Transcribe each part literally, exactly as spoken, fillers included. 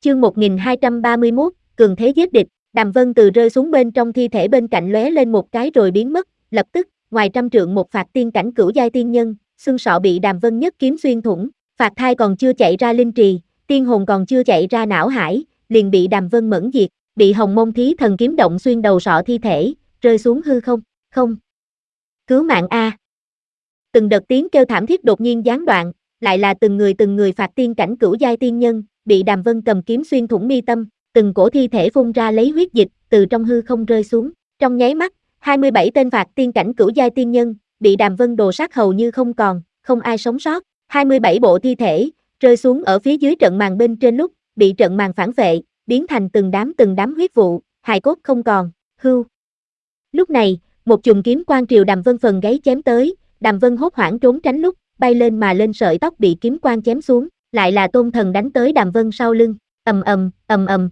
Chương một nghìn hai trăm ba mươi mốt, cường thế giết địch. Đàm Vân từ rơi xuống bên trong thi thể bên cạnh lóe lên một cái rồi biến mất, lập tức, ngoài trăm trượng một phạt tiên cảnh cửu giai tiên nhân, xương sọ bị Đàm Vân nhất kiếm xuyên thủng, phạt thai còn chưa chạy ra linh trì, tiên hồn còn chưa chạy ra não hải, liền bị Đàm Vân mẫn diệt, bị Hồng Môn Thí Thần kiếm động xuyên đầu sọ thi thể, rơi xuống hư không. Không. Cứu mạng a. Từng đợt tiếng kêu thảm thiết đột nhiên gián đoạn, lại là từng người từng người phạt tiên cảnh cửu giai tiên nhân, bị Đàm Vân cầm kiếm xuyên thủng mi tâm, từng cổ thi thể phun ra lấy huyết dịch, từ trong hư không rơi xuống. Trong nháy mắt, hai mươi bảy tên phạt tiên cảnh cửu giai tiên nhân, bị Đàm Vân đồ sát hầu như không còn, không ai sống sót. hai mươi bảy bộ thi thể, rơi xuống ở phía dưới trận màn bên trên lúc, bị trận màn phản vệ, biến thành từng đám từng đám huyết vụ, hài cốt không còn, hưu. Lúc này, một chùm kiếm quang triều Đàm Vân phần gáy chém tới, Đàm Vân hốt hoảng trốn tránh lúc, bay lên mà lên sợi tóc bị kiếm quang chém xuống, lại là Tôn Thần đánh tới Đàm Vân sau lưng, ầm ầm, ầm ầm.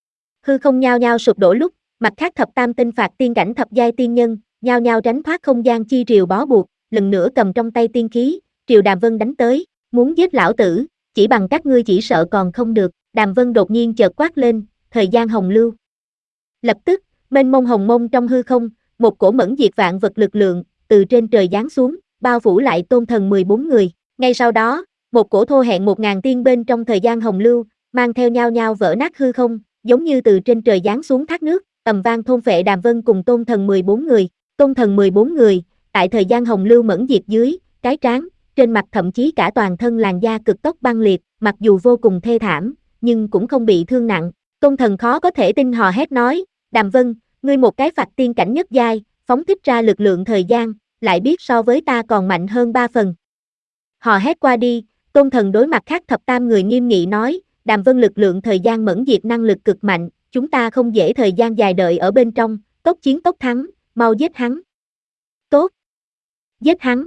Hư không nhao nhao sụp đổ lúc, mặt khác thập tam tinh phạt tiên cảnh thập giai tiên nhân, nhao nhao tránh thoát không gian chi triều bó buộc, lần nữa cầm trong tay tiên khí, triều Đàm Vân đánh tới, muốn giết lão tử, chỉ bằng các ngươi chỉ sợ còn không được. Đàm Vân đột nhiên chợt quát lên, thời gian hồng lưu. Lập tức, mênh mông hồng mông trong hư không, một cổ mẫn diệt vạn vật lực lượng, từ trên trời giáng xuống, bao phủ lại Tôn Thần mười bốn người. Ngay sau đó, một cổ thô hẹn một ngàn tiên bên trong thời gian hồng lưu, mang theo nhau nhau vỡ nát hư không, giống như từ trên trời giáng xuống thác nước, ầm vang thôn phệ Đàm Vân cùng Tôn Thần mười bốn người. Tôn Thần mười bốn người, tại thời gian hồng lưu mẫn diệt dưới, cái trán, trên mặt thậm chí cả toàn thân làn da cực tốc băng liệt, mặc dù vô cùng thê thảm, nhưng cũng không bị thương nặng. Tôn Thần khó có thể tin hò hét nói, Đàm Vân, ngươi một cái phạt tiên cảnh nhất giai, phóng thích ra lực lượng thời gian, lại biết so với ta còn mạnh hơn ba phần. Hò hét qua đi, Tôn Thần đối mặt khác thập tam người nghiêm nghị nói, Đàm Vân lực lượng thời gian mẫn diệt năng lực cực mạnh, chúng ta không dễ thời gian dài đợi ở bên trong, tốc chiến tốc thắng, mau giết hắn. Tốt. Giết hắn.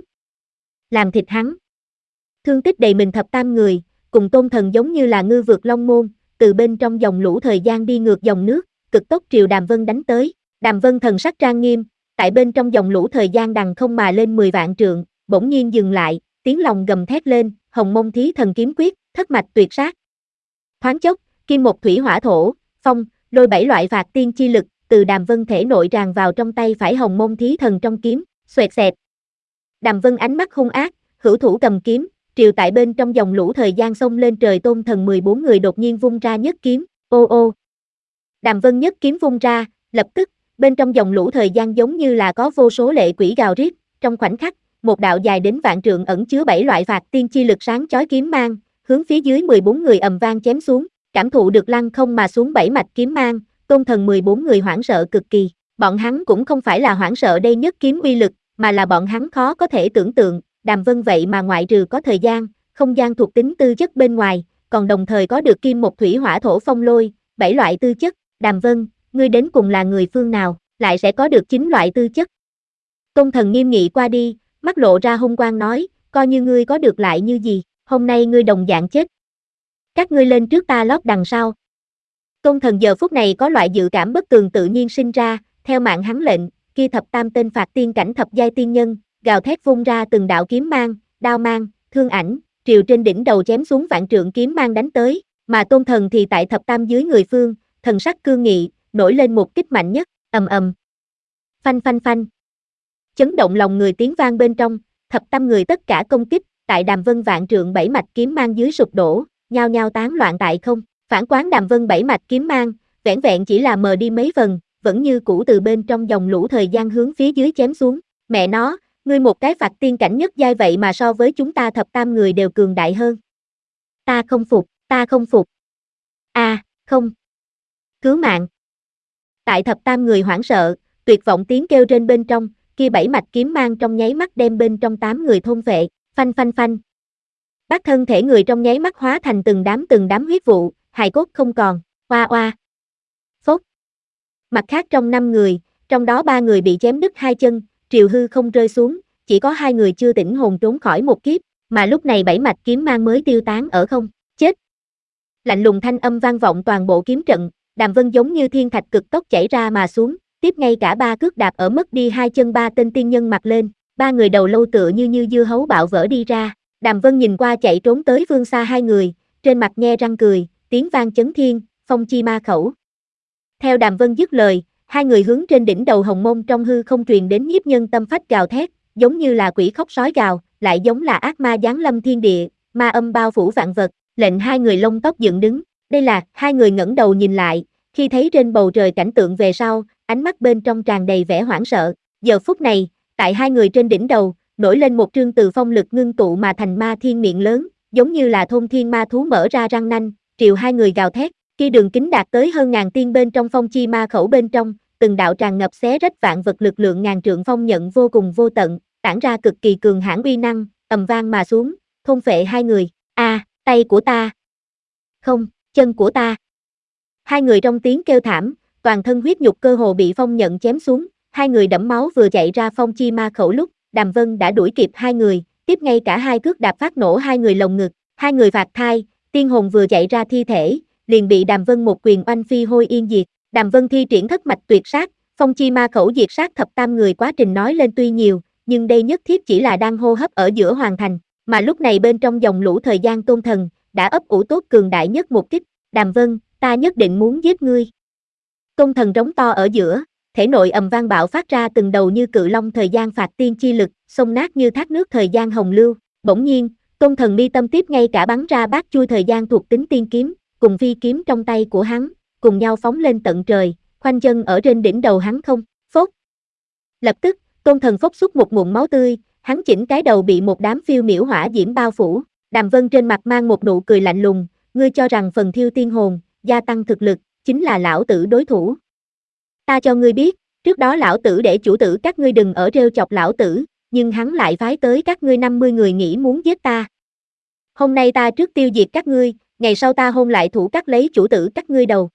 Làm thịt hắn. Thương tích đầy mình thập tam người, cùng Tôn Thần giống như là ngư vượt long môn, từ bên trong dòng lũ thời gian đi ngược dòng nước, cực tốc triều Đàm Vân đánh tới. Đàm Vân thần sắc trang nghiêm, tại bên trong dòng lũ thời gian đằng không mà lên mười vạn trượng, bỗng nhiên dừng lại, tiếng lòng gầm thét lên, Hồng Môn Thí Thần kiếm quyết, thất mạch tuyệt sát. Thoáng chốc, kim một thủy hỏa thổ, phong, lôi bảy loại phạt tiên chi lực, từ Đàm Vân thể nội tràn vào trong tay phải Hồng Môn Thí Thần trong kiếm, xoẹt xẹt. Đàm Vân ánh mắt hung ác, hữu thủ cầm kiếm, triều tại bên trong dòng lũ thời gian xông lên trời. Tôn Thần mười bốn người đột nhiên vung ra nhất kiếm, ô ô. Đàm Vân nhất kiếm vung ra, lập tức, bên trong dòng lũ thời gian giống như là có vô số lệ quỷ gào rít, trong khoảnh khắc, một đạo dài đến vạn trượng ẩn chứa bảy loại phạt tiên chi lực sáng chói kiếm mang, hướng phía dưới mười bốn người ầm vang chém xuống, cảm thụ được lăng không mà xuống bảy mạch kiếm mang, Tôn Thần mười bốn người hoảng sợ cực kỳ. Bọn hắn cũng không phải là hoảng sợ đây nhất kiếm uy lực, mà là bọn hắn khó có thể tưởng tượng, Đàm Vân vậy mà ngoại trừ có thời gian, không gian thuộc tính tư chất bên ngoài, còn đồng thời có được kim một thủy hỏa thổ phong lôi, bảy loại tư chất. Đàm Vân, ngươi đến cùng là người phương nào, lại sẽ có được chín loại tư chất. Tôn Thần nghiêm nghị qua đi, mắt lộ ra hung quang nói, coi như ngươi có được lại như gì, hôm nay ngươi đồng dạng chết. Các ngươi lên trước ta lót đằng sau. Tôn Thần giờ phút này có loại dự cảm bất tường tự nhiên sinh ra, theo mạng hắn lệnh, kia thập tam tên phạt tiên cảnh thập giai tiên nhân, gào thét vung ra từng đạo kiếm mang, đao mang, thương ảnh, triều trên đỉnh đầu chém xuống vạn trượng kiếm mang đánh tới, mà Tôn Thần thì tại thập tam dưới người phương, thần sắc cương nghị, nổi lên một kích mạnh nhất, ầm ầm. Phanh phanh phanh. Chấn động lòng người tiếng vang bên trong, thập tam người tất cả công kích, tại Đàm Vân vạn trượng bảy mạch kiếm mang dưới sụp đổ, nhao nhao tán loạn tại không. Phản quán Đàm Vân bảy mạch kiếm mang, vẻn vẹn chỉ là mờ đi mấy phần, vẫn như cũ từ bên trong dòng lũ thời gian hướng phía dưới chém xuống. Mẹ nó, ngươi một cái phạt tiên cảnh nhất giai vậy mà so với chúng ta thập tam người đều cường đại hơn. Ta không phục, ta không phục. A, à, không. Cứu mạng. Tại thập tam người hoảng sợ, tuyệt vọng tiếng kêu trên bên trong, kia bảy mạch kiếm mang trong nháy mắt đem bên trong tám người thôn phệ, phanh phanh phanh. Bác thân thể người trong nháy mắt hóa thành từng đám từng đám huyết vụ, hài cốt không còn, oa oa. Phốt. Mặt khác trong năm người, trong đó ba người bị chém đứt hai chân, triều hư không rơi xuống, chỉ có hai người chưa tỉnh hồn trốn khỏi một kiếp, mà lúc này bảy mạch kiếm mang mới tiêu tán ở không, chết. Lạnh lùng thanh âm vang vọng toàn bộ kiếm trận, Đàm Vân giống như thiên thạch cực tốc chảy ra mà xuống, tiếp ngay cả ba cước đạp ở mất đi hai chân ba tên tiên nhân mặt lên, ba người đầu lâu tựa như như dưa hấu bạo vỡ đi ra. Đàm Vân nhìn qua chạy trốn tới phương xa hai người, trên mặt nhe răng cười, tiếng vang chấn thiên, phong chi ma khẩu. Theo Đàm Vân dứt lời, hai người hướng trên đỉnh đầu hồng môn trong hư không truyền đến nhiếp nhân tâm phách gào thét, giống như là quỷ khóc sói gào, lại giống là ác ma giáng lâm thiên địa, ma âm bao phủ vạn vật, lệnh hai người lông tóc dựng đứng. Đây là, hai người ngẩng đầu nhìn lại, khi thấy trên bầu trời cảnh tượng về sau, ánh mắt bên trong tràn đầy vẻ hoảng sợ. Giờ phút này, tại hai người trên đỉnh đầu, nổi lên một trương từ phong lực ngưng tụ mà thành ma thiên miệng lớn, giống như là thôn thiên ma thú mở ra răng nanh, triều hai người gào thét. Khi đường kính đạt tới hơn ngàn tiên bên trong phong chi ma khẩu bên trong, từng đạo tràn ngập xé rách vạn vật lực lượng ngàn trượng phong nhận vô cùng vô tận, tản ra cực kỳ cường hãn uy năng, ầm vang mà xuống, thôn phệ hai người. A, à, tay của ta. Không, chân của ta. Hai người trong tiếng kêu thảm, toàn thân huyết nhục cơ hồ bị phong nhận chém xuống, hai người đẫm máu vừa chạy ra phong chi ma khẩu lúc, Đàm Vân đã đuổi kịp hai người, tiếp ngay cả hai cước đạp phát nổ hai người lồng ngực, hai người phạt thai, tiên hồn vừa chạy ra thi thể, liền bị Đàm Vân một quyền oanh phi hôi yên diệt. Đàm Vân thi triển thất mạch tuyệt sát, phong chi ma khẩu diệt sát thập tam người quá trình nói lên tuy nhiều, nhưng đây nhất thiết chỉ là đang hô hấp ở giữa hoàn thành, mà lúc này bên trong dòng lũ thời gian tôn thần, đã ấp ủ tốt cường đại nhất một kích. Đàm Vân, ta nhất định muốn giết ngươi. Tôn thần rống to ở giữa, thể nội ầm vang bạo phát ra từng đầu như cự long thời gian phạt tiên chi lực, xông nát như thác nước thời gian hồng lưu. Bỗng nhiên, tôn thần mi tâm tiếp ngay cả bắn ra bát chui thời gian thuộc tính tiên kiếm, cùng phi kiếm trong tay của hắn, cùng nhau phóng lên tận trời, khoanh chân ở trên đỉnh đầu hắn không, phốt. Lập tức, tôn thần phốc xuất một ngụm máu tươi, hắn chỉnh cái đầu bị một đám phiêu miểu hỏa diễm bao phủ. Đàm Vân trên mặt mang một nụ cười lạnh lùng, ngươi cho rằng phần thiêu tiên hồn, gia tăng thực lực, chính là lão tử đối thủ. Ta cho ngươi biết, trước đó lão tử để chủ tử các ngươi đừng ở rêu chọc lão tử, nhưng hắn lại phái tới các ngươi năm mươi người nghĩ muốn giết ta. Hôm nay ta trước tiêu diệt các ngươi, ngày sau ta hôn lại thủ cắt lấy chủ tử các ngươi đầu.